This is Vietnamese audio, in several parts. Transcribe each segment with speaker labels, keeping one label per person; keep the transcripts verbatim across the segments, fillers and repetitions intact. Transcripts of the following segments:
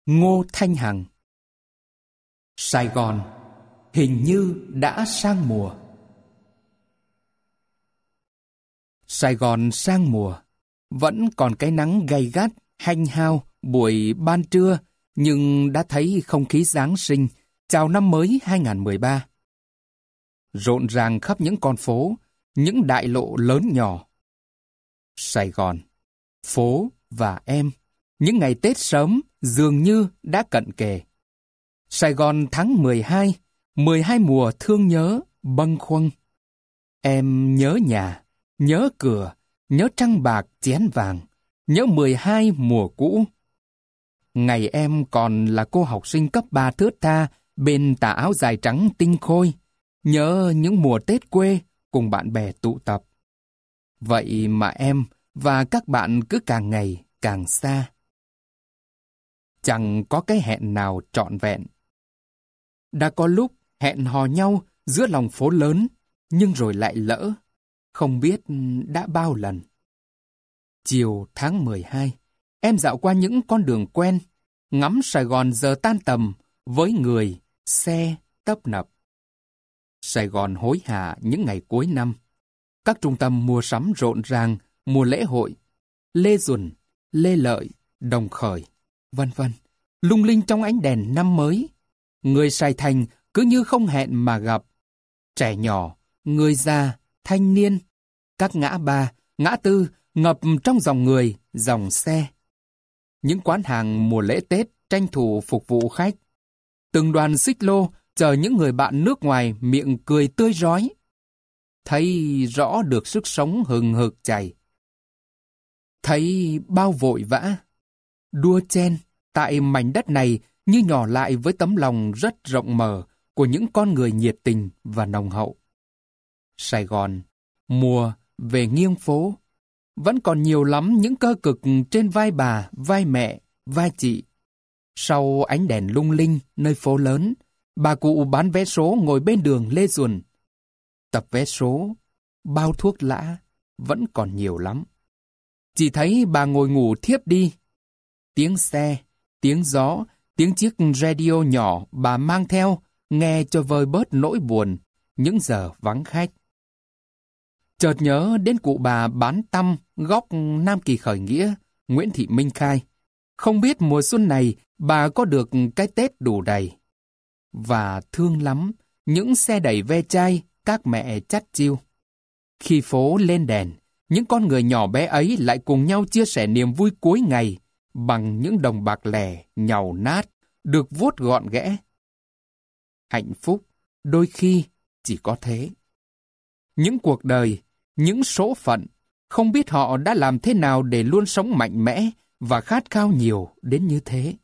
Speaker 1: Ngô Thanh Hằng. Sài Gòn hình như đã sang mùa. Sài Gòn sang mùa, vẫn còn cái nắng gay gắt, hanh hao buổi ban trưa, nhưng đã thấy không khí Giáng sinh, chào năm mới hai không một ba. Rộn ràng khắp những con phố, những đại lộ lớn nhỏ. Sài Gòn, phố và em, những ngày Tết sớm dường như đã cận kề. Sài Gòn tháng mười hai, mười hai mùa thương nhớ, bâng khuâng. Em nhớ nhà, nhớ cửa, nhớ trăng bạc chén vàng, nhớ mười hai mùa cũ. Ngày em còn là cô học sinh cấp ba thướt tha bên tà áo dài trắng tinh khôi, nhớ những mùa Tết quê cùng bạn bè tụ tập. Vậy mà em và các bạn cứ càng ngày càng xa. Chẳng có cái hẹn nào trọn vẹn. Đã có lúc hẹn hò nhau giữa lòng phố lớn, nhưng rồi lại lỡ, không biết đã bao lần. Chiều tháng mười hai, em dạo qua những con đường quen, ngắm Sài Gòn giờ tan tầm với người, xe tấp nập. Sài Gòn hối hả những ngày cuối năm. Các trung tâm mua sắm rộn ràng, mùa lễ hội, Lê Duẩn, Lê Lợi, Đồng Khởi, vân vân, lung linh trong ánh đèn năm mới. Người Sài Thành cứ như không hẹn mà gặp. Trẻ nhỏ, người già, thanh niên, các ngã ba, ngã tư ngập trong dòng người, dòng xe. Những quán hàng mùa lễ Tết tranh thủ phục vụ khách. Từng đoàn xích lô chờ những người bạn nước ngoài miệng cười tươi rói. Thấy rõ được sức sống hừng hực chảy. Thấy bao vội vã, đua chen tại mảnh đất này như nhỏ lại với tấm lòng rất rộng mở của những con người nhiệt tình và nồng hậu. Sài Gòn, mùa về nghiêng phố, vẫn còn nhiều lắm những cơ cực trên vai bà, vai mẹ, vai chị. Sau ánh đèn lung linh nơi phố lớn, bà cụ bán vé số ngồi bên đường Lê Duẩn. Tập vé số, bao thuốc lã, vẫn còn nhiều lắm. Chỉ thấy bà ngồi ngủ thiếp đi. Tiếng xe, tiếng gió, tiếng chiếc radio nhỏ bà mang theo, nghe cho vơi bớt nỗi buồn, những giờ vắng khách. Chợt nhớ đến cụ bà bán tăm góc Nam Kỳ Khởi Nghĩa, Nguyễn Thị Minh Khai. Không biết mùa xuân này bà có được cái Tết đủ đầy. Và thương lắm những xe đẩy ve chai các mẹ chắt chiu. Khi phố lên đèn, những con người nhỏ bé ấy lại cùng nhau chia sẻ niềm vui cuối ngày bằng những đồng bạc lẻ, nhàu nát, được vuốt gọn ghẽ. Hạnh phúc đôi khi chỉ có thế. Những cuộc đời, những số phận, không biết họ đã làm thế nào để luôn sống mạnh mẽ và khát khao nhiều đến như thế.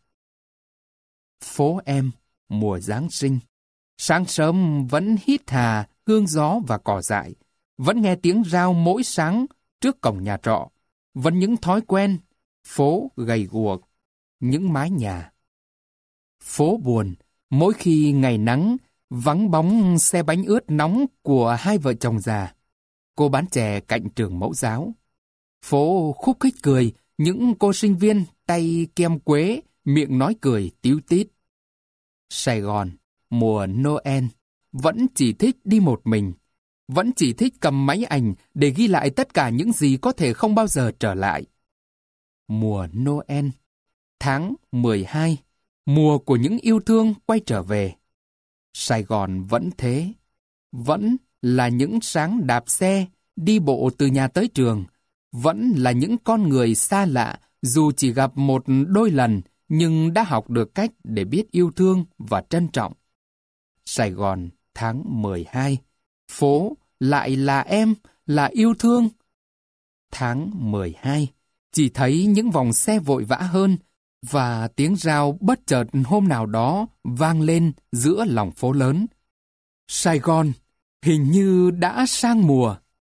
Speaker 1: Phố em, mùa Giáng sinh, sáng sớm vẫn hít hà hương gió và cỏ dại, vẫn nghe tiếng rao mỗi sáng trước cổng nhà trọ, vẫn những thói quen, phố gầy guộc, những mái nhà. Phố buồn, mỗi khi ngày nắng, vắng bóng xe bánh ướt nóng của hai vợ chồng già, cô bán chè cạnh trường mẫu giáo. Phố khúc khích cười, những cô sinh viên tay kem quế, miệng nói cười tíu tít. Sài Gòn, mùa Noel, vẫn chỉ thích đi một mình, vẫn chỉ thích cầm máy ảnh để ghi lại tất cả những gì có thể không bao giờ trở lại. Mùa Noel, tháng mười hai, mùa của những yêu thương quay trở về. Sài Gòn vẫn thế, vẫn là những sáng đạp xe, đi bộ từ nhà tới trường, vẫn là những con người xa lạ dù chỉ gặp một đôi lần nhưng đã học được cách để biết yêu thương và trân trọng. Sài Gòn tháng mười hai, phố lại là em, là yêu thương. Tháng mười hai, chỉ thấy những vòng xe vội vã hơn và tiếng rao bất chợt hôm nào đó vang lên giữa lòng phố lớn. Sài Gòn hình như đã sang mùa.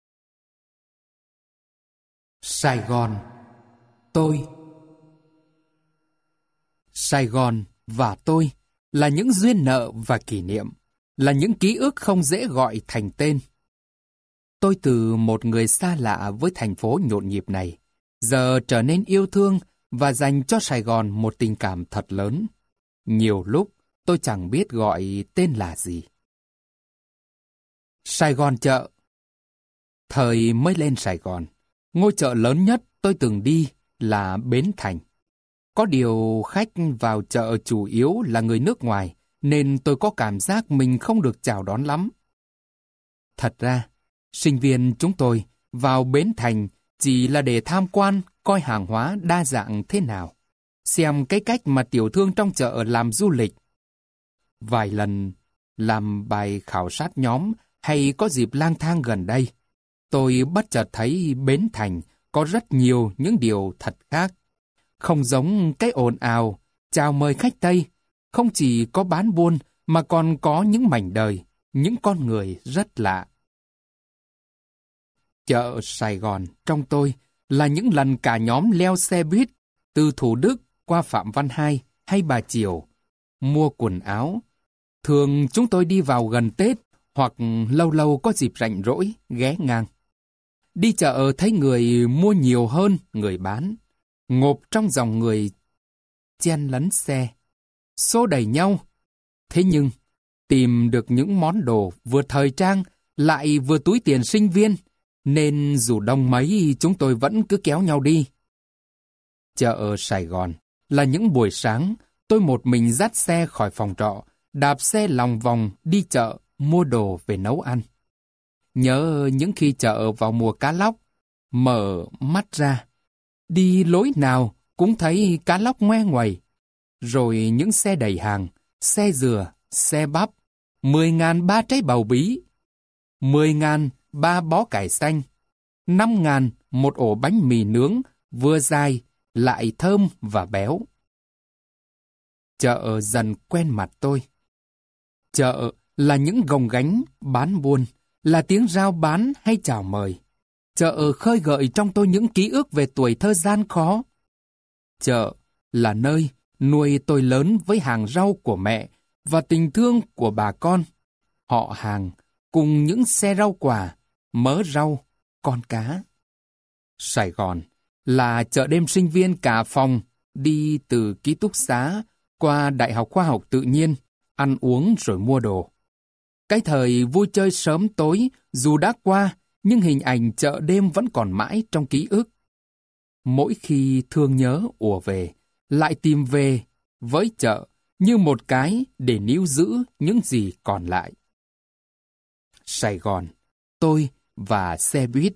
Speaker 1: Sài Gòn, tôi. Sài Gòn và tôi là những duyên nợ và kỷ niệm, là những ký ức không dễ gọi thành tên. Tôi từ một người xa lạ với thành phố nhộn nhịp này, giờ trở nên yêu thương và dành cho Sài Gòn một tình cảm thật lớn. Nhiều lúc tôi chẳng biết gọi tên là gì. Sài Gòn chợ. Thời mới lên Sài Gòn, ngôi chợ lớn nhất tôi từng đi là Bến Thành. Có điều khách vào chợ chủ yếu là người nước ngoài, nên tôi có cảm giác mình không được chào đón lắm. Thật ra, sinh viên chúng tôi vào Bến Thành chỉ là để tham quan, coi hàng hóa đa dạng thế nào, xem cái cách mà tiểu thương trong chợ làm du lịch. Vài lần làm bài khảo sát nhóm hay có dịp lang thang gần đây, tôi bất chợt thấy Bến Thành có rất nhiều những điều thật khác. Không giống cái ồn ào, chào mời khách Tây, không chỉ có bán buôn mà còn có những mảnh đời, những con người rất lạ. Chợ Sài Gòn trong tôi là những lần cả nhóm leo xe buýt từ Thủ Đức qua Phạm Văn Hai hay Bà Chiểu, mua quần áo. Thường chúng tôi đi vào gần Tết hoặc lâu lâu có dịp rảnh rỗi ghé ngang. Đi chợ thấy người mua nhiều hơn người bán, ngộp trong dòng người chen lấn xe, xô đẩy nhau. Thế nhưng, tìm được những món đồ vừa thời trang lại vừa túi tiền sinh viên, nên dù đông mấy chúng tôi vẫn cứ kéo nhau đi. Chợ ở Sài Gòn là những buổi sáng tôi một mình dắt xe khỏi phòng trọ, đạp xe lòng vòng đi chợ mua đồ về nấu ăn. Nhớ những khi chợ vào mùa cá lóc, mở mắt ra, đi lối nào cũng thấy cá lóc ngoe nguẩy, rồi những xe đẩy hàng, xe dừa, xe bắp, mười ngàn ba trái bầu bí, mười ngàn ba bó cải xanh, năm ngàn một ổ bánh mì nướng vừa dài lại thơm và béo. Chợ dần quen mặt tôi. Chợ là những gồng gánh bán buôn, là tiếng rao bán hay chào mời. Chợ khơi gợi trong tôi những ký ức về tuổi thơ gian khó. Chợ là nơi nuôi tôi lớn với hàng rau của mẹ và tình thương của bà con, họ hàng, cùng những xe rau quả, mớ rau, con cá. Sài Gòn là chợ đêm sinh viên cả phòng, đi từ ký túc xá qua Đại học Khoa học Tự nhiên, ăn uống rồi mua đồ. Cái thời vui chơi sớm tối dù đã qua, nhưng hình ảnh chợ đêm vẫn còn mãi trong ký ức. Mỗi khi thương nhớ ùa về, lại tìm về với chợ như một cái để níu giữ những gì còn lại. Sài Gòn, tôi và xe buýt.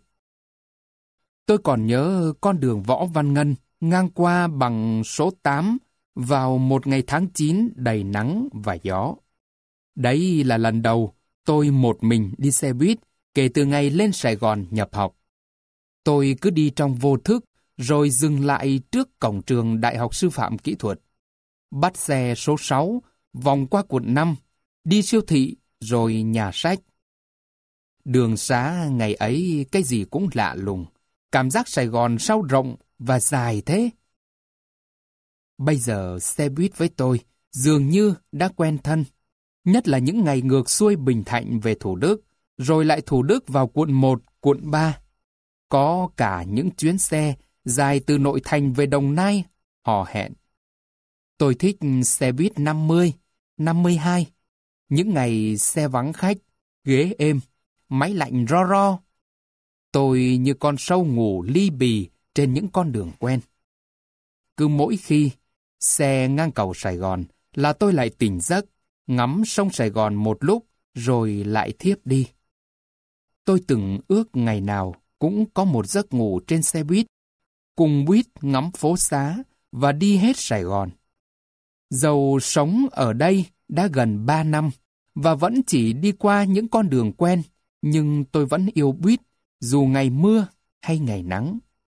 Speaker 1: Tôi còn nhớ con đường Võ Văn Ngân ngang qua bằng số tám vào một ngày tháng chín đầy nắng và gió. Đấy là lần đầu tôi một mình đi xe buýt kể từ ngày lên Sài Gòn nhập học. Tôi cứ đi trong vô thức rồi dừng lại trước cổng trường Đại học Sư phạm Kỹ thuật. Bắt xe số sáu, vòng qua quận năm, đi siêu thị rồi nhà sách. Đường xá ngày ấy cái gì cũng lạ lùng. Cảm giác Sài Gòn sao rộng và dài thế. Bây giờ xe buýt với tôi dường như đã quen thân. Nhất là những ngày ngược xuôi Bình Thạnh về Thủ Đức, rồi lại Thủ Đức vào quận một, quận ba. Có cả những chuyến xe dài từ nội thành về Đồng Nai, hò hẹn. Tôi thích xe buýt năm mươi, năm mươi hai. Những ngày xe vắng khách, ghế êm, máy lạnh ro ro. Tôi như con sâu ngủ li bì trên những con đường quen. Cứ mỗi khi xe ngang cầu Sài Gòn là tôi lại tỉnh giấc, ngắm sông Sài Gòn một lúc rồi lại thiếp đi. Tôi từng ước ngày nào cũng có một giấc ngủ trên xe buýt, cùng buýt ngắm phố xá và đi hết Sài Gòn. Dầu sống ở đây đã gần ba năm và vẫn chỉ đi qua những con đường quen, nhưng tôi vẫn yêu buýt dù ngày mưa hay ngày nắng.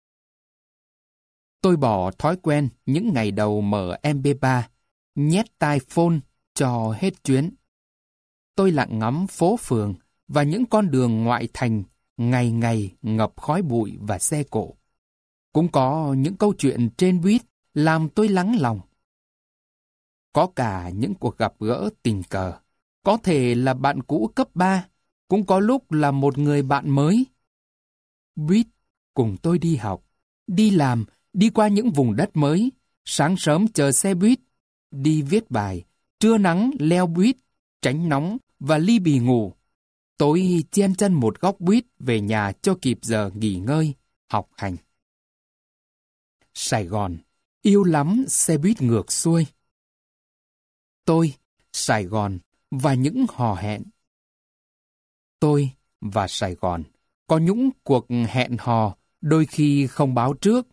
Speaker 1: Tôi bỏ thói quen những ngày đầu mở em pê ba, nhét tai phone cho hết chuyến. Tôi lặng ngắm phố phường và những con đường ngoại thành ngày ngày ngập khói bụi và xe cộ. Cũng có những câu chuyện trên buýt làm tôi lắng lòng. Có cả những cuộc gặp gỡ tình cờ, có thể là bạn cũ cấp ba, cũng có lúc là một người bạn mới. Buýt cùng tôi đi học, đi làm đi qua những vùng đất mới, sáng sớm chờ xe buýt, đi viết bài, trưa nắng leo buýt, tránh nóng và ly bì ngủ. Tối chen chân một góc buýt về nhà cho kịp giờ nghỉ ngơi, học hành. Sài Gòn, yêu lắm xe buýt ngược xuôi. Tôi, Sài Gòn và những hò hẹn. Tôi và Sài Gòn có những cuộc hẹn hò đôi khi không báo trước.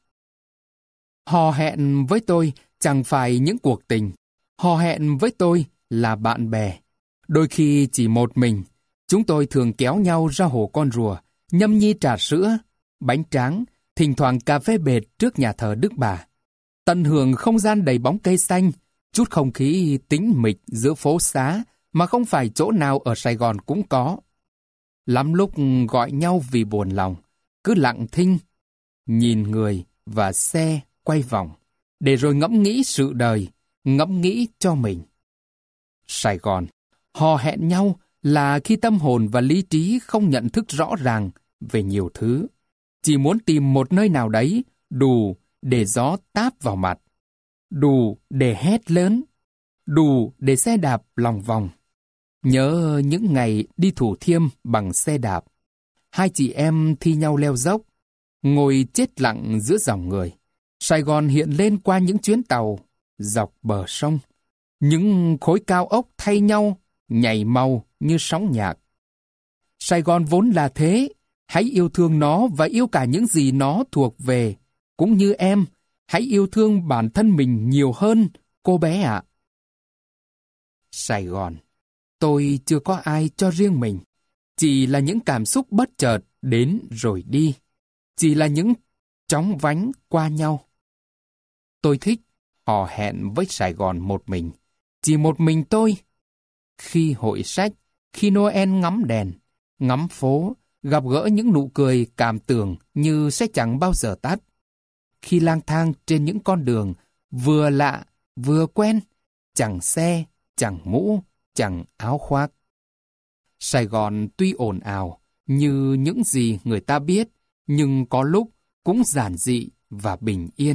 Speaker 1: Hò hẹn với tôi chẳng phải những cuộc tình. Hò hẹn với tôi là bạn bè. Đôi khi chỉ một mình, chúng tôi thường kéo nhau ra hồ con rùa, nhâm nhi trà sữa, bánh tráng, thỉnh thoảng cà phê bệt trước nhà thờ Đức Bà. Tận hưởng không gian đầy bóng cây xanh, chút không khí tĩnh mịch giữa phố xá mà không phải chỗ nào ở Sài Gòn cũng có. Lắm lúc gọi nhau vì buồn lòng, cứ lặng thinh, nhìn người và xe quay vòng, để rồi ngẫm nghĩ sự đời, ngẫm nghĩ cho mình. Sài Gòn, hò hẹn nhau là khi tâm hồn và lý trí không nhận thức rõ ràng về nhiều thứ. Chỉ muốn tìm một nơi nào đấy đủ để gió táp vào mặt, đủ để hét lớn, đủ để xe đạp lòng vòng. Nhớ những ngày đi Thủ Thiêm bằng xe đạp. Hai chị em thi nhau leo dốc, ngồi chết lặng giữa dòng người. Sài Gòn hiện lên qua những chuyến tàu dọc bờ sông. Những khối cao ốc thay nhau, nhảy màu như sóng nhạc. Sài Gòn vốn là thế, hãy yêu thương nó và yêu cả những gì nó thuộc về. Cũng như em, hãy yêu thương bản thân mình nhiều hơn, cô bé ạ. Sài Gòn, tôi chưa có ai cho riêng mình. Chỉ là những cảm xúc bất chợt đến rồi đi. Chỉ là những chóng vánh qua nhau. Tôi thích hò hẹn với Sài Gòn một mình. Chỉ một mình tôi. Khi hội sách, khi Noel ngắm đèn, ngắm phố, gặp gỡ những nụ cười cảm tưởng như sẽ chẳng bao giờ tắt. Khi lang thang trên những con đường vừa lạ, vừa quen, chẳng xe, chẳng mũ, chẳng áo khoác. Sài Gòn tuy ồn ào như những gì người ta biết, nhưng có lúc cũng giản dị và bình yên.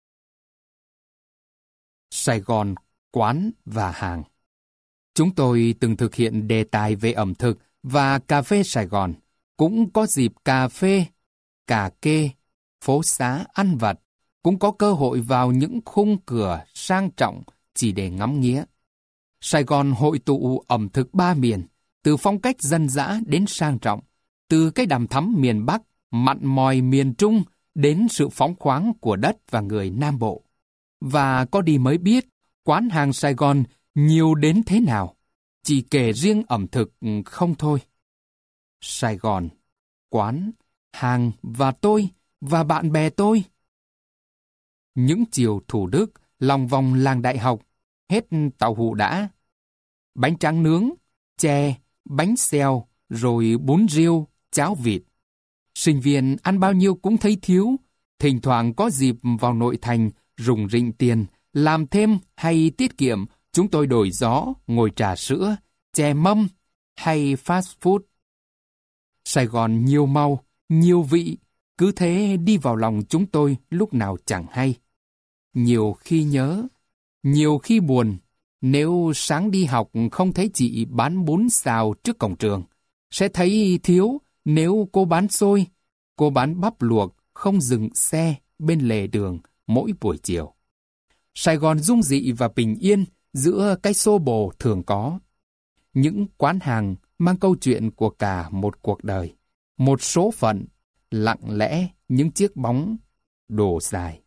Speaker 1: Sài Gòn, quán và hàng. Chúng tôi từng thực hiện đề tài về ẩm thực và cà phê Sài Gòn. Cũng có dịp cà phê, cà kê, phố xá ăn vặt, cũng có cơ hội vào những khung cửa sang trọng chỉ để ngắm nghía. Sài Gòn hội tụ ẩm thực ba miền, từ phong cách dân dã đến sang trọng, từ cái đằm thắm miền Bắc, mặn mòi miền Trung đến sự phóng khoáng của đất và người Nam Bộ. Và có đi mới biết, quán hàng Sài Gòn nhiều đến thế nào, chỉ kể riêng ẩm thực không thôi. Sài Gòn, quán, hàng và tôi và bạn bè tôi. Những chiều Thủ Đức, lòng vòng làng Đại học, hết tàu hũ đã. Bánh tráng nướng, chè, bánh xèo, rồi bún riêu, cháo vịt. Sinh viên ăn bao nhiêu cũng thấy thiếu, thỉnh thoảng có dịp vào nội thành, rủng rỉnh tiền, làm thêm hay tiết kiệm, chúng tôi đổi gió, ngồi trà sữa, chè mâm hay fast food. Sài Gòn nhiều màu, nhiều vị, cứ thế đi vào lòng chúng tôi lúc nào chẳng hay. Nhiều khi nhớ, nhiều khi buồn, nếu sáng đi học không thấy chị bán bún xào trước cổng trường, sẽ thấy thiếu nếu cô bán xôi, cô bán bắp luộc không dừng xe bên lề đường mỗi buổi chiều. Sài Gòn dung dị và bình yên giữa cái xô bồ thường có. Những quán hàng mang câu chuyện của cả một cuộc đời, một số phận, lặng lẽ những chiếc bóng đổ dài.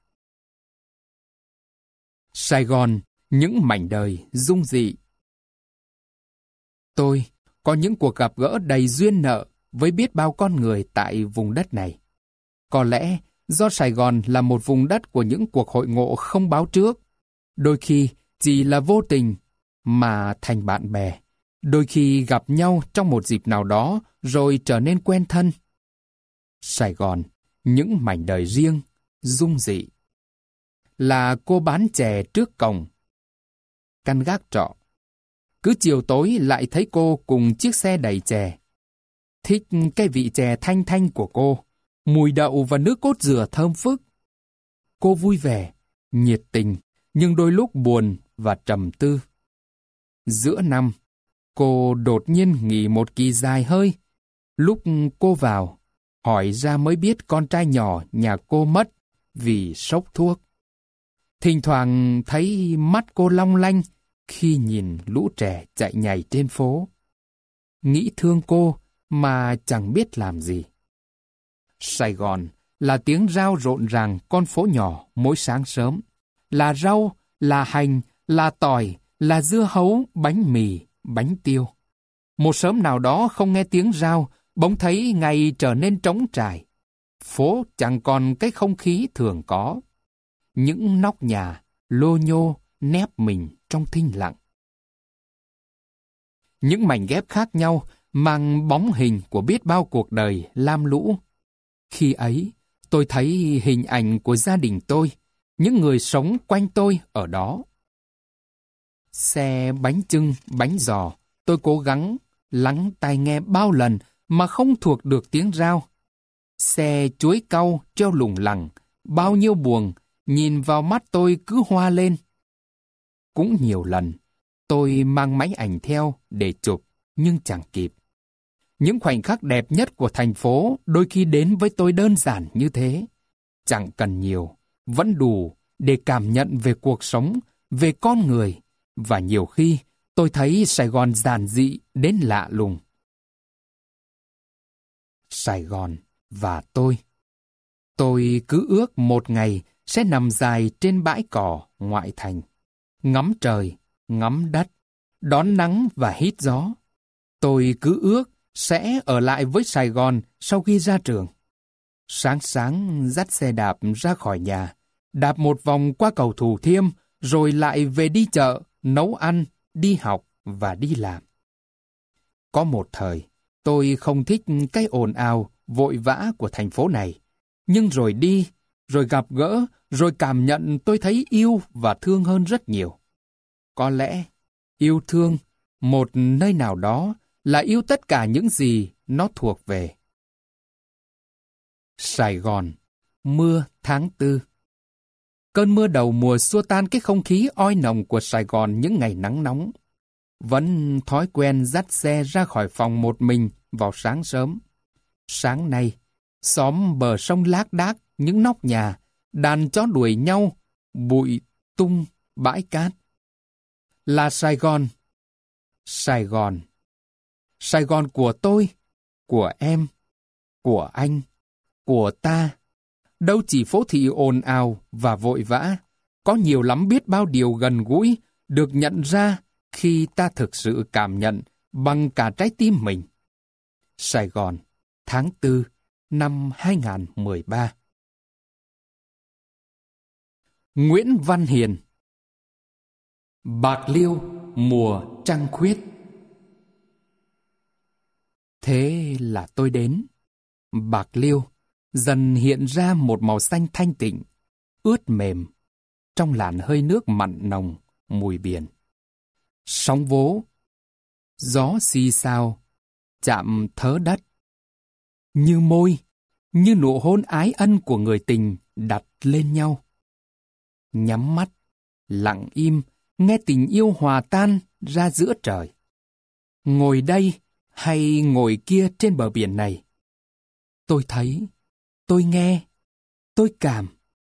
Speaker 1: Sài Gòn, những mảnh đời dung dị. Tôi có những cuộc gặp gỡ đầy duyên nợ với biết bao con người tại vùng đất này. Có lẽ do Sài Gòn là một vùng đất của những cuộc hội ngộ không báo trước, đôi khi chỉ là vô tình mà thành bạn bè, đôi khi gặp nhau trong một dịp nào đó rồi trở nên quen thân. Sài Gòn, những mảnh đời riêng, dung dị. Là cô bán chè trước cổng, căn gác trọ. Cứ chiều tối lại thấy cô cùng chiếc xe đầy chè. Thích cái vị chè thanh thanh của cô, mùi đậu và nước cốt dừa thơm phức. cô vui vẻ, nhiệt tình, nhưng đôi lúc buồn và trầm tư. Giữa năm, cô đột nhiên nghỉ một kỳ dài hơi. Lúc cô vào, hỏi ra mới biết con trai nhỏ nhà cô mất vì sốc thuốc. Thỉnh thoảng thấy mắt cô long lanh khi nhìn lũ trẻ chạy nhảy trên phố. Nghĩ thương cô mà chẳng biết làm gì. Sài Gòn là tiếng rao rộn ràng con phố nhỏ mỗi sáng sớm. Là rau, là hành, là tỏi, là dưa hấu, bánh mì, bánh tiêu. Một sớm nào đó không nghe tiếng rao, bỗng thấy ngày trở nên trống trải. Phố chẳng còn cái không khí thường có. Những nóc nhà lô nhô nép mình trong thinh lặng. Những mảnh ghép khác nhau mang bóng hình của biết bao cuộc đời lam lũ. Khi ấy, tôi thấy hình ảnh của gia đình tôi, những người sống quanh tôi ở đó. Xe bánh chưng, bánh giò, tôi cố gắng lắng tai nghe bao lần mà không thuộc được tiếng rao. Xe chuối cau treo lủng lẳng, bao nhiêu buồng, nhìn vào mắt tôi cứ hoa lên. Cũng nhiều lần, tôi mang máy ảnh theo để chụp, nhưng chẳng kịp. Những khoảnh khắc đẹp nhất của thành phố đôi khi đến với tôi đơn giản như thế. Chẳng cần nhiều, vẫn đủ để cảm nhận về cuộc sống, về con người. Và nhiều khi, tôi thấy Sài Gòn giản dị đến lạ lùng. Sài Gòn và tôi. Tôi cứ ước một ngày sẽ nằm dài trên bãi cỏ ngoại thành. Ngắm trời, ngắm đất, đón nắng và hít gió. Tôi cứ ước sẽ ở lại với Sài Gòn sau khi ra trường. Sáng sáng dắt xe đạp ra khỏi nhà, đạp một vòng qua cầu Thủ Thiêm, rồi lại về đi chợ, nấu ăn, đi học và đi làm. Có một thời, tôi không thích cái ồn ào, vội vã của thành phố này. Nhưng rồi đi, rồi gặp gỡ, rồi cảm nhận tôi thấy yêu và thương hơn rất nhiều. Có lẽ, yêu thương, một nơi nào đó, là yêu tất cả những gì nó thuộc về. Sài Gòn, mưa tháng tư. Cơn mưa đầu mùa xua tan cái không khí oi nồng của Sài Gòn những ngày nắng nóng. Vẫn thói quen dắt xe ra khỏi phòng một mình vào sáng sớm. Sáng nay, xóm bờ sông lác đác, những nóc nhà, đàn chó đuổi nhau, bụi tung bãi cát. Là Sài Gòn. Sài Gòn. Sài Gòn của tôi, của em, của anh, của ta. Đâu chỉ phố thị ồn ào và vội vã, có nhiều lắm biết bao điều gần gũi được nhận ra khi ta thực sự cảm nhận bằng cả trái tim mình. Sài Gòn, tháng tư, năm hai nghìn mười ba. Nguyễn Văn Hiền. Bạc Liêu, mùa trăng khuyết. Thế là tôi đến. Bạc Liêu dần hiện ra một màu xanh thanh tịnh, ướt mềm, trong làn hơi nước mặn nồng, mùi biển. Sóng vỗ, gió xì xào, chạm thớ đất. Như môi, như nụ hôn ái ân của người tình đặt lên nhau. Nhắm mắt, lặng im, nghe tình yêu hòa tan ra giữa trời. Ngồi đây hay ngồi kia trên bờ biển này, tôi thấy, tôi nghe, tôi cảm.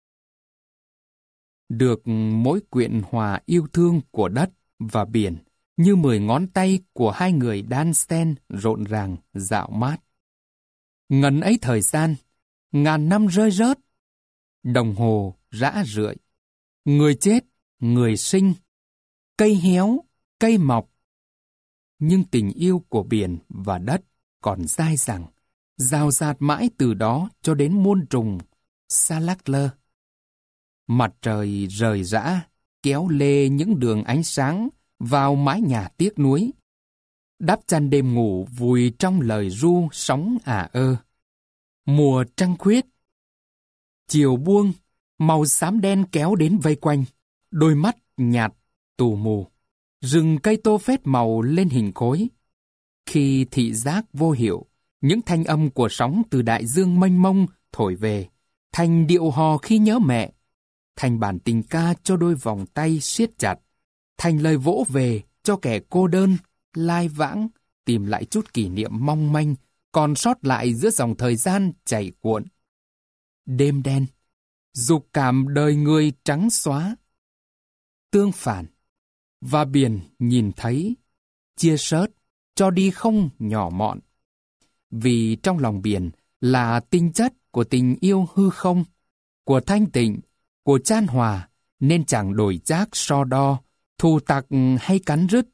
Speaker 1: Được mối quyện hòa yêu thương của đất và biển như mười ngón tay của hai người đan xen rộn ràng dạo mát. Ngần ấy thời gian, ngàn năm rơi rớt, đồng hồ rã rượi, người chết, người sinh, cây héo, cây mọc. Nhưng tình yêu của biển và đất còn dai dẳng, rào rạt mãi từ đó cho đến muôn trùng, xa lắc lơ. Mặt trời rời rã, kéo lê những đường ánh sáng vào mái nhà tiếc nuối. Đắp chăn đêm ngủ vùi trong lời ru sóng ả ơ. Mùa trăng khuyết. Chiều buông, màu xám đen kéo đến vây quanh, đôi mắt nhạt, tù mù. Rừng cây tô phết màu lên hình khối. Khi thị giác vô hiệu, những thanh âm của sóng từ đại dương mênh mông thổi về, thành điệu hò khi nhớ mẹ, thành bản tình ca cho đôi vòng tay siết chặt, thành lời vỗ về cho kẻ cô đơn, lai vãng, tìm lại chút kỷ niệm mong manh còn sót lại giữa dòng thời gian chảy cuộn. Đêm đen, dục cảm đời người trắng xóa. Tương phản, và biển nhìn thấy, chia sớt, cho đi không nhỏ mọn. Vì trong lòng biển là tinh chất của tình yêu hư không, của thanh tịnh, của chan hòa, nên chẳng đổi chác so đo, thù tặc hay cắn rứt.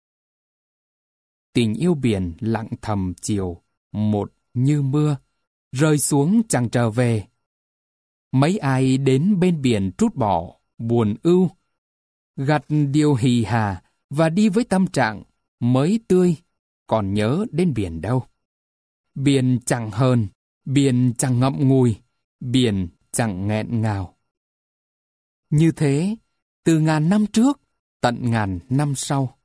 Speaker 1: Tình yêu biển lặng thầm chiều, một như mưa, rơi xuống chẳng trở về. Mấy ai đến bên biển trút bỏ, buồn ưu, gặt điều hì hà và đi với tâm trạng mới tươi, còn nhớ đến biển đâu. Biển chẳng hờn, biển chẳng ngậm ngùi, biển chẳng nghẹn ngào. Như thế, từ ngàn năm trước, tận ngàn năm sau.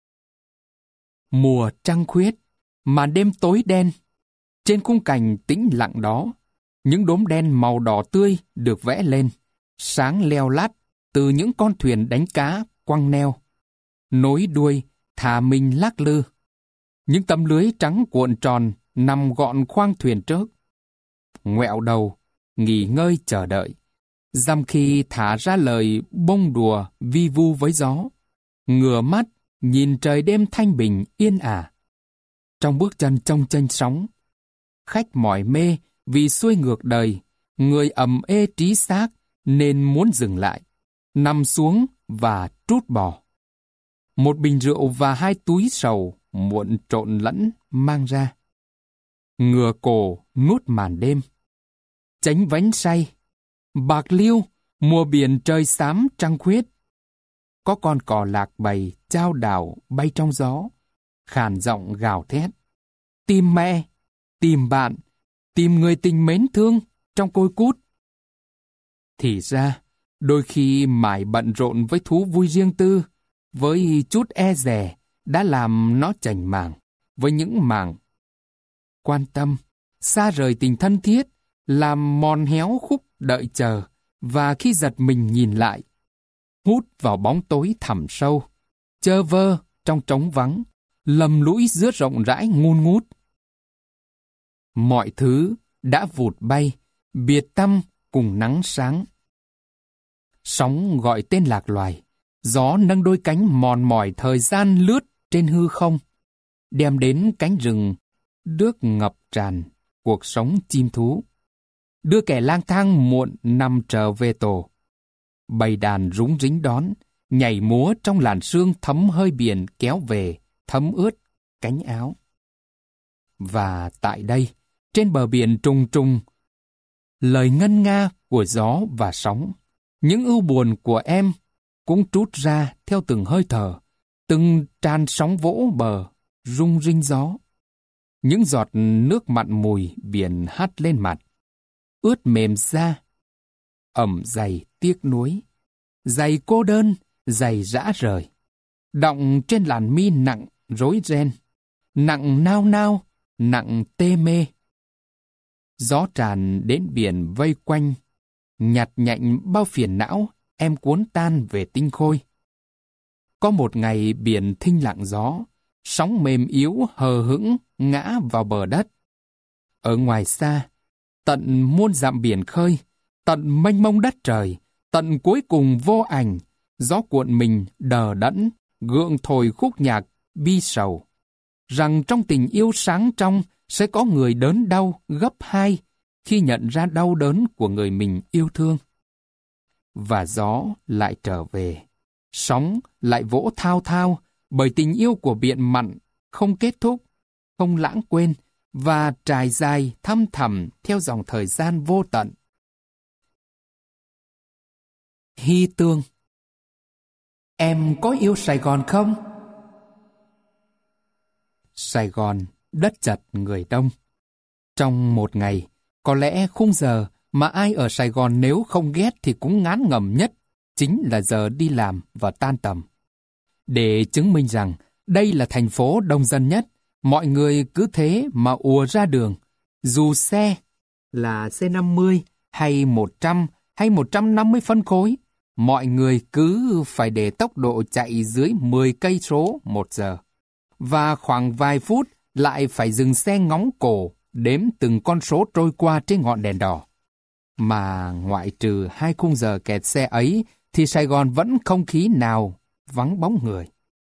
Speaker 1: Mùa trăng khuyết, màn đêm tối đen. Trên khung cảnh tĩnh lặng đó, những đốm đen màu đỏ tươi được vẽ lên, sáng leo lát từ những con thuyền đánh cá quăng neo. Nối đuôi, thả mình lắc lư. Những tấm lưới trắng cuộn tròn nằm gọn khoang thuyền trước. Ngoẹo đầu, nghỉ ngơi chờ đợi. Dăm khi thả ra lời bông đùa vi vu với gió. Ngửa mắt, nhìn trời đêm thanh bình yên ả. Trong bước chân trông chênh sóng, khách mỏi mê vì xuôi ngược đời, người ầm ê trí xác nên muốn dừng lại, nằm xuống và trút bỏ. Một bình rượu và hai túi sầu muộn trộn lẫn mang ra. Ngửa cổ nuốt màn đêm. Chánh vánh say. Bạc liêu, mùa biển trời xám trăng khuyết. Có con cò lạc bầy chao đảo bay trong gió, khàn giọng gào thét. Tìm mẹ, tìm bạn, tìm người tình mến thương trong côi cút. Thì ra, đôi khi mải bận rộn với thú vui riêng tư, với chút e dè đã làm nó chảnh mảng với những mảng quan tâm, xa rời tình thân thiết, làm mòn héo khúc đợi chờ, và khi giật mình nhìn lại, hút vào bóng tối thẳm sâu, chơ vơ trong trống vắng, lầm lũi giữa rộng rãi ngun ngút. Mọi thứ đã vụt bay, biệt tâm cùng nắng sáng. Sóng gọi tên lạc loài, gió nâng đôi cánh mòn mỏi thời gian lướt trên hư không, đem đến cánh rừng nước ngập tràn cuộc sống chim thú, đưa kẻ lang thang muộn năm trở về tổ. Bầy đàn rúng rính đón, nhảy múa trong làn sương thấm hơi biển kéo về, thấm ướt cánh áo. Và tại đây, trên bờ biển trùng trùng, lời ngân nga của gió và sóng, những ưu buồn của em cũng trút ra theo từng hơi thở, từng tràn sóng vỗ bờ, rung rinh gió. Những giọt nước mặn mùi biển hắt lên mặt, ướt mềm da, ẩm dày tiếc nuối, dày cô đơn, dày rã rời, đọng trên làn mi nặng rối ren, nặng nao nao, nặng tê mê. Gió tràn đến biển vây quanh, nhặt nhạnh bao phiền não em cuốn tan về tinh khôi. Có một ngày biển thinh lặng gió, sóng mềm yếu hờ hững ngã vào bờ đất. Ở ngoài xa, tận muôn dặm biển khơi, tận mênh mông đất trời, tận cuối cùng vô ảnh, gió cuộn mình đờ đẫn, gượng thổi khúc nhạc bi sầu, rằng trong tình yêu sáng trong sẽ có người đớn đau gấp hai khi nhận ra đau đớn của người mình yêu thương. Và gió lại trở về, sóng lại vỗ thao thao, bởi tình yêu của biển mặn không kết thúc, không lãng quên, và trải dài thăm thẳm theo dòng thời gian vô tận. Hy Tương. Em có yêu Sài Gòn không? Sài Gòn, đất chật người đông. Trong một ngày, có lẽ khung giờ mà ai ở Sài Gòn nếu không ghét thì cũng ngán ngẩm nhất, chính là giờ đi làm và tan tầm. Để chứng minh rằng đây là thành phố đông dân nhất, mọi người cứ thế mà ùa ra đường, dù xe là xe năm mươi hay một trăm hay một trăm năm mươi phân khối, mọi người cứ phải để tốc độ chạy dưới mười cây số một giờ. Và khoảng vài phút lại phải dừng xe ngóng cổ, đếm từng con số trôi qua trên ngọn đèn đỏ. Mà ngoại trừ hai khung giờ kẹt xe ấy, thì Sài Gòn vẫn không khí nào vắng bóng người.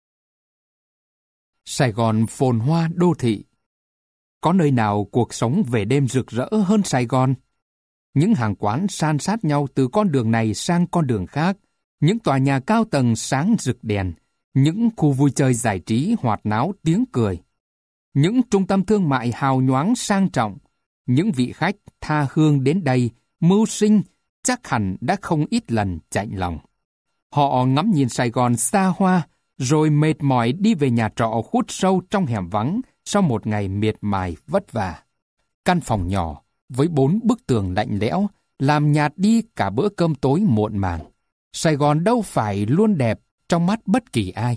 Speaker 1: Sài Gòn phồn hoa đô thị. Có nơi nào cuộc sống về đêm rực rỡ hơn Sài Gòn? Những hàng quán san sát nhau từ con đường này sang con đường khác, những tòa nhà cao tầng sáng rực đèn, những khu vui chơi giải trí hoạt náo tiếng cười, những trung tâm thương mại hào nhoáng sang trọng, những vị khách tha hương đến đây, mưu sinh, chắc hẳn đã không ít lần chạnh lòng. Họ ngắm nhìn Sài Gòn xa hoa, rồi mệt mỏi đi về nhà trọ khuất sâu trong hẻm vắng sau một ngày miệt mài vất vả. Căn phòng nhỏ, với bốn bức tường lạnh lẽo, làm nhạt đi cả bữa cơm tối muộn màng. Sài Gòn đâu phải luôn đẹp trong mắt bất kỳ ai.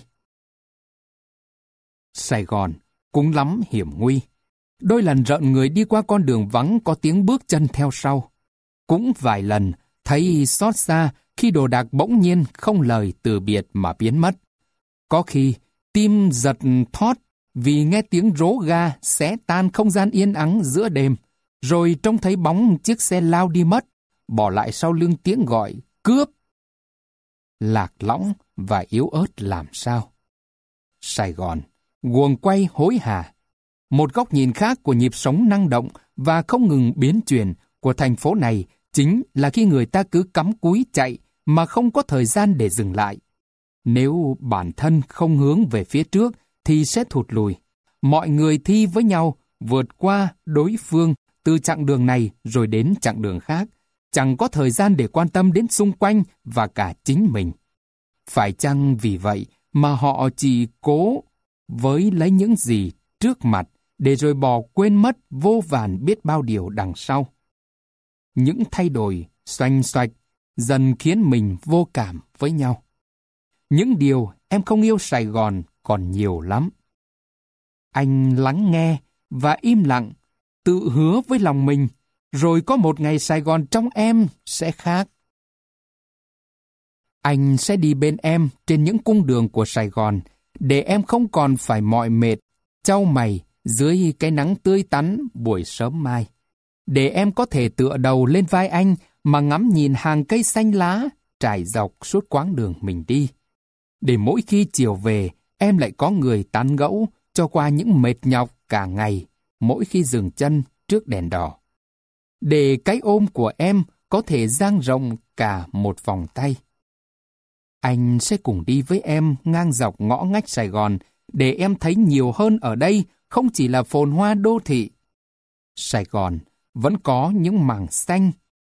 Speaker 1: Sài Gòn cũng lắm hiểm nguy. Đôi lần rợn người đi qua con đường vắng có tiếng bước chân theo sau. Cũng vài lần thấy xót xa khi đồ đạc bỗng nhiên không lời từ biệt mà biến mất. Có khi tim giật thót vì nghe tiếng rố ga xé tan không gian yên ắng giữa đêm, rồi trông thấy bóng chiếc xe lao đi mất, bỏ lại sau lưng tiếng gọi cướp. Lạc lõng và yếu ớt làm sao? Sài Gòn, guồng quay hối hả. Một góc nhìn khác của nhịp sống năng động và không ngừng biến chuyển của thành phố này chính là khi người ta cứ cắm cúi chạy mà không có thời gian để dừng lại. Nếu bản thân không hướng về phía trước thì sẽ thụt lùi. Mọi người thi với nhau vượt qua đối phương từ chặng đường này rồi đến chặng đường khác, chẳng có thời gian để quan tâm đến xung quanh và cả chính mình. Phải chăng vì vậy mà họ chỉ cố với lấy những gì trước mặt để rồi bỏ quên mất vô vàn biết bao điều đằng sau? Những thay đổi xoành xoạch dần khiến mình vô cảm với nhau. Những điều em không yêu Sài Gòn còn nhiều lắm. Anh lắng nghe và im lặng, tự hứa với lòng mình, rồi có một ngày Sài Gòn trong em sẽ khác. Anh sẽ đi bên em trên những cung đường của Sài Gòn, để em không còn phải mỏi mệt, chau mày dưới cái nắng tươi tắn buổi sớm mai. Để em có thể tựa đầu lên vai anh mà ngắm nhìn hàng cây xanh lá trải dọc suốt quãng đường mình đi. Để mỗi khi chiều về, em lại có người tán gẫu cho qua những mệt nhọc cả ngày, mỗi khi dừng chân trước đèn đỏ. Để cái ôm của em có thể dang rộng cả một vòng tay. Anh sẽ cùng đi với em ngang dọc ngõ ngách Sài Gòn, để em thấy nhiều hơn ở đây không chỉ là phồn hoa đô thị. Sài Gòn vẫn có những mảng xanh,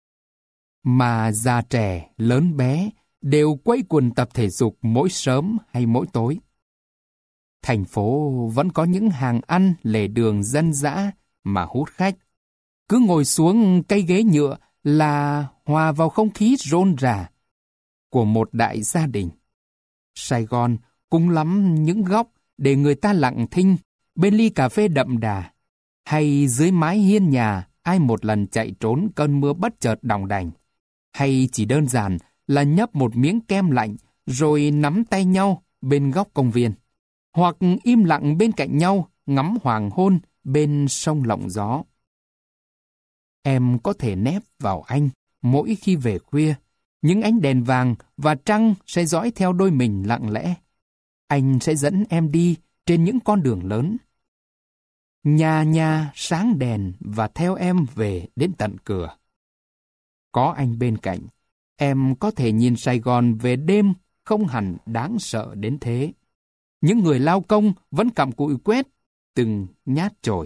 Speaker 1: mà già trẻ, lớn bé đều quây quần tập thể dục mỗi sớm hay mỗi tối. Thành phố vẫn có những hàng ăn lề đường dân dã mà hút khách. Cứ ngồi xuống cây ghế nhựa là hòa vào không khí rộn rã của một đại gia đình. Sài Gòn cũng lắm những góc để người ta lặng thinh bên ly cà phê đậm đà, hay dưới mái hiên nhà ai một lần chạy trốn cơn mưa bất chợt đòng đành, hay chỉ đơn giản là nhấp một miếng kem lạnh rồi nắm tay nhau bên góc công viên, hoặc im lặng bên cạnh nhau ngắm hoàng hôn bên sông lộng gió. Em có thể nép vào anh mỗi khi về khuya, những ánh đèn vàng và trăng sẽ dõi theo đôi mình lặng lẽ. Anh sẽ dẫn em đi trên những con đường lớn. Nhà nhà sáng đèn và theo em về đến tận cửa. Có anh bên cạnh, em có thể nhìn Sài Gòn về đêm không hẳn đáng sợ đến thế. Những người lao công vẫn cặm cụi quét từng nhát chổi.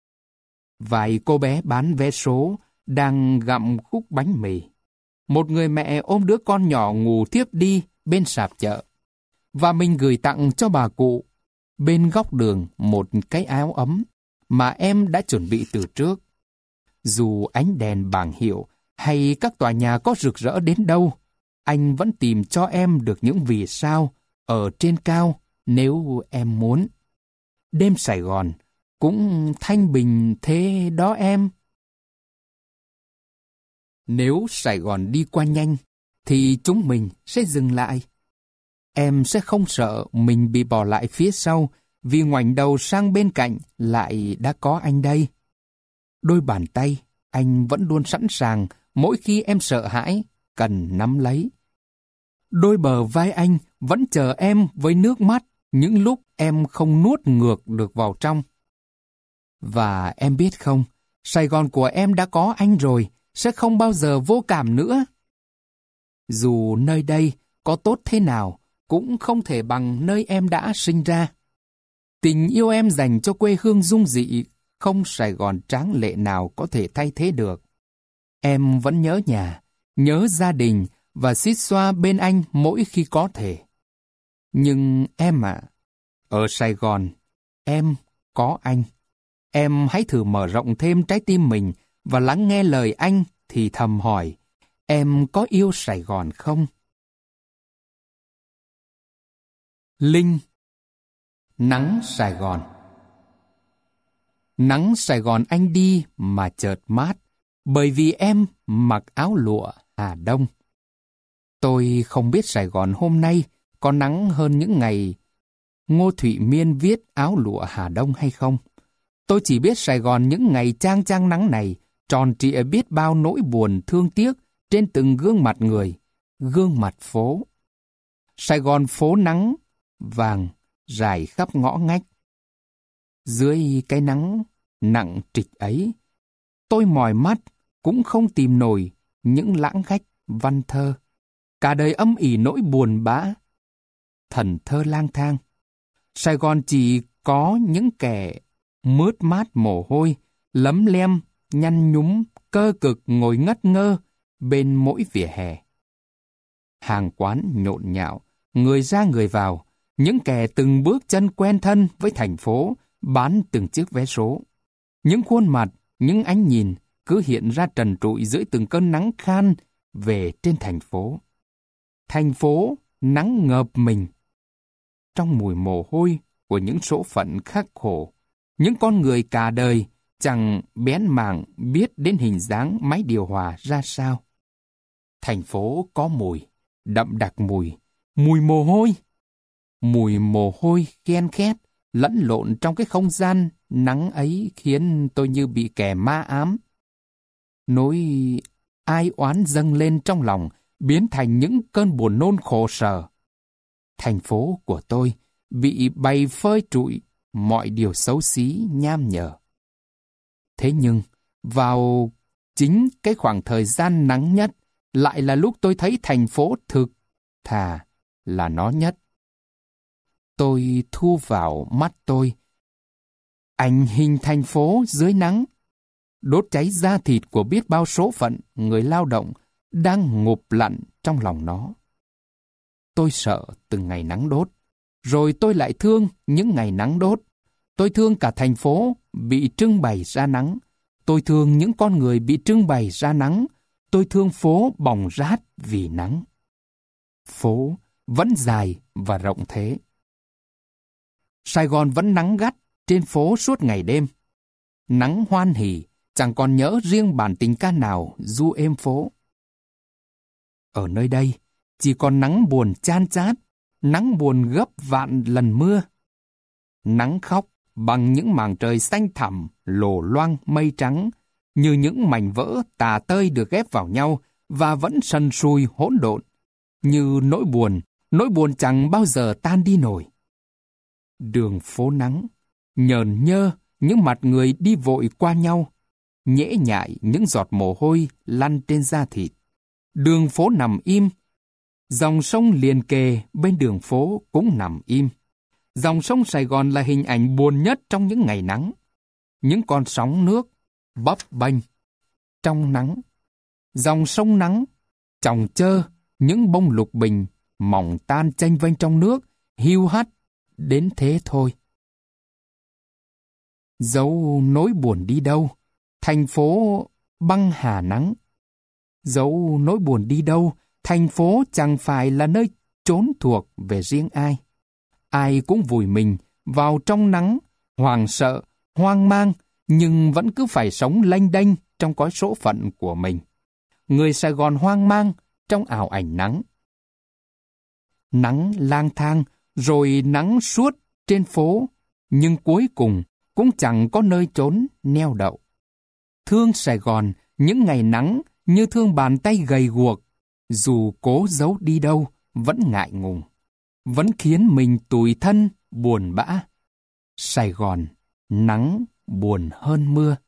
Speaker 1: Vài cô bé bán vé số đang gặm khúc bánh mì. Một người mẹ ôm đứa con nhỏ ngủ thiếp đi bên sạp chợ. Và mình gửi tặng cho bà cụ bên góc đường một cái áo ấm mà em đã chuẩn bị từ trước. Dù ánh đèn bảng hiệu hay các tòa nhà có rực rỡ đến đâu, anh vẫn tìm cho em được những vì sao ở trên cao nếu em muốn. Đêm Sài Gòn cũng thanh bình thế đó em. Nếu Sài Gòn đi qua nhanh, thì chúng mình sẽ dừng lại. Em sẽ không sợ mình bị bỏ lại phía sau, vì ngoảnh đầu sang bên cạnh lại đã có anh đây. Đôi bàn tay, anh vẫn luôn sẵn sàng mỗi khi em sợ hãi, cần nắm lấy. Đôi bờ vai anh vẫn chờ em với nước mắt những lúc em không nuốt ngược được vào trong. Và em biết không, Sài Gòn của em đã có anh rồi, sẽ không bao giờ vô cảm nữa. Dù nơi đây có tốt thế nào, cũng không thể bằng nơi em đã sinh ra. Tình yêu em dành cho quê hương dung dị, không Sài Gòn tráng lệ nào có thể thay thế được. Em vẫn nhớ nhà, nhớ gia đình và xít xoa bên anh mỗi khi có thể. Nhưng em ạ, ở Sài Gòn, em có anh. Em hãy thử mở rộng thêm trái tim mình và lắng nghe lời anh thì thầm hỏi, em có yêu Sài Gòn không? Linh. Nắng Sài Gòn. Nắng Sài Gòn anh đi mà chợt mát, bởi vì em mặc áo lụa Hà Đông. Tôi không biết Sài Gòn hôm nay có nắng hơn những ngày Ngô Thụy Miên viết áo lụa Hà Đông hay không. Tôi chỉ biết Sài Gòn những ngày chang chang nắng này tròn trịa biết bao nỗi buồn thương tiếc trên từng gương mặt người, gương mặt phố. Sài Gòn phố nắng vàng rải khắp ngõ ngách. Dưới cái nắng nặng trịch ấy, tôi mỏi mắt cũng không tìm nổi những lãng khách văn thơ. Cả đời âm ỉ nỗi buồn bã, thần thơ lang thang. Sài Gòn chỉ có những kẻ mướt mát mồ hôi, lấm lem, nhăn nhúm, cơ cực ngồi ngất ngơ bên mỗi vỉa hè. Hàng quán nhộn nhạo, người ra người vào, những kẻ từng bước chân quen thân với thành phố, bán từng chiếc vé số. Những khuôn mặt, những ánh nhìn cứ hiện ra trần trụi dưới từng cơn nắng khan về trên thành phố. Thành phố nắng ngợp mình. Trong mùi mồ hôi của những số phận khắc khổ, những con người cả đời chẳng bén mảng biết đến hình dáng máy điều hòa ra sao. Thành phố có mùi, đậm đặc mùi, mùi mồ hôi. Mùi mồ hôi khen khét, lẫn lộn trong cái không gian nắng ấy khiến tôi như bị kẻ ma ám. Nỗi ai oán dâng lên trong lòng, biến thành những cơn buồn nôn khổ sở. Thành phố của tôi bị bày phơi trụi mọi điều xấu xí nham nhở. Thế nhưng, vào chính cái khoảng thời gian nắng nhất, lại là lúc tôi thấy thành phố thực thà là nó nhất. Tôi thu vào mắt tôi ảnh hình thành phố dưới nắng, đốt cháy da thịt của biết bao số phận người lao động đang ngụp lặn trong lòng nó. Tôi sợ từng ngày nắng đốt, rồi tôi lại thương những ngày nắng đốt. Tôi thương cả thành phố bị trưng bày ra nắng. Tôi thương những con người bị trưng bày ra nắng. Tôi thương phố bỏng rát vì nắng. Phố vẫn dài và rộng thế. Sài Gòn vẫn nắng gắt trên phố suốt ngày đêm. Nắng hoan hỉ, chẳng còn nhớ riêng bản tình ca nào du êm phố. Ở nơi đây, chỉ còn nắng buồn chan chát, nắng buồn gấp vạn lần mưa. Nắng khóc bằng những mảng trời xanh thẳm, lồ loang mây trắng, như những mảnh vỡ tà tơi được ghép vào nhau và vẫn sần sùi hỗn độn, như nỗi buồn, nỗi buồn chẳng bao giờ tan đi nổi. Đường phố nắng, nhờn nhơ những mặt người đi vội qua nhau, nhễ nhại những giọt mồ hôi lăn trên da thịt. Đường phố nằm im, dòng sông liền kề bên đường phố cũng nằm im. Dòng sông Sài Gòn là hình ảnh buồn nhất trong những ngày nắng. Những con sóng nước bấp bênh trong nắng. Dòng sông nắng chòng chơ những bông lục bình mỏng tan chênh vênh trong nước, hiu hắt đến thế thôi. Dẫu nỗi buồn đi đâu, thành phố băng hà nắng. Dẫu nỗi buồn đi đâu, thành phố chẳng phải là nơi trốn thuộc về riêng ai. Ai cũng vùi mình vào trong nắng, hoảng sợ, hoang mang, nhưng vẫn cứ phải sống lênh đênh trong cõi số phận của mình. người Sài Gòn hoang mang trong ảo ảnh nắng. Nắng lang thang, rồi nắng suốt trên phố, nhưng cuối cùng cũng chẳng có nơi trốn neo đậu. Thương Sài Gòn, những ngày nắng như thương bàn tay gầy guộc, dù cố giấu đi đâu vẫn ngại ngùng, vẫn khiến mình tủi thân, buồn bã. Sài Gòn, nắng buồn hơn mưa.